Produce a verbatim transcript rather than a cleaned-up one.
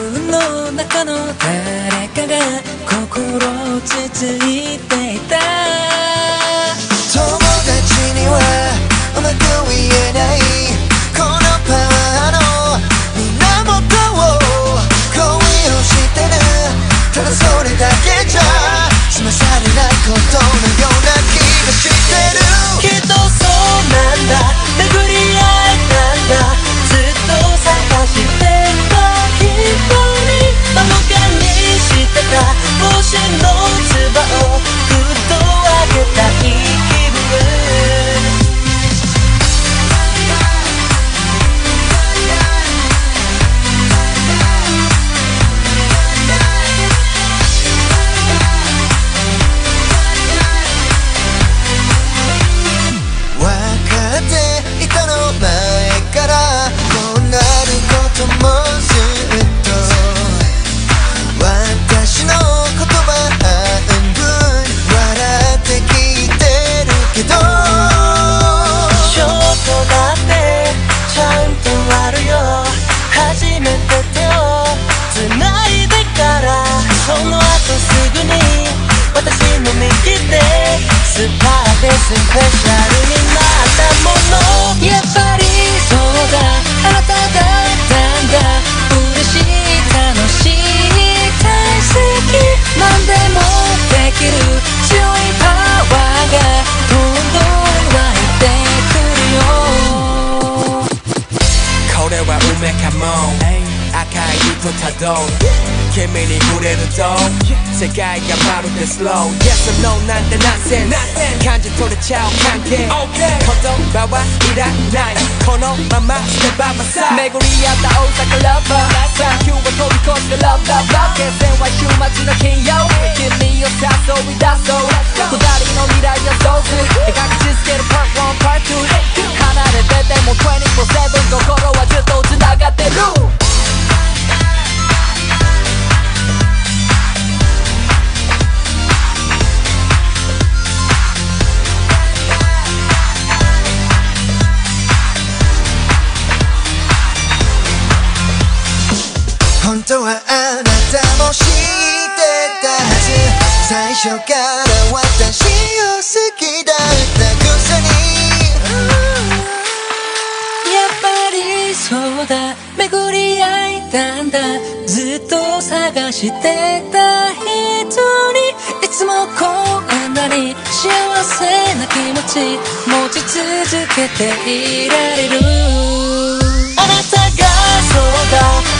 分の中の誰かが心をつついていた。 友達にはうまく言えないこのパワーの源を恋をしてる、ただそれだけじゃ済まされないことのような気がしてる。 きっとそうなんだ、巡り合えたんだ、ずっと探してた人にどこかにしてた星のつばをぐっと上げたい気分。 分かっていたの前からこうなることもずっと、私の言葉半分笑って聞いてるけど、 ショートだってちゃんとあるよ、初めて手を繋いでからその後すぐに私の右手スパーでスペシャルになったもの。やっぱりそうだ、あなただったんだ、嬉しい楽しい大好き、何でもできる強いパワーがどんどん湧いてくるよ。 これは運命かも、赤い糸たどる君に触れると世界がまるでスロー Yes or no なんてナンセンス感じ取れちゃう関係、言葉はいらないこのままステップバイサイド、巡り合った大阪ラバーサンキューは飛び越してラブラブラブ、決戦は週末の金曜、君を誘い出そう二人の未来を想像描き続ける パートワン パートツー 離れてても にじゅうよじかん心はずっとつながってる。 本当はあなたも知ってたはず、最初から私を好きだったくせに。 やっぱりそうだ、巡り合えたんだ、ずっと探してた人にいつもこんなに幸せな気持ち持ち続けていられる。あなたがそうだ、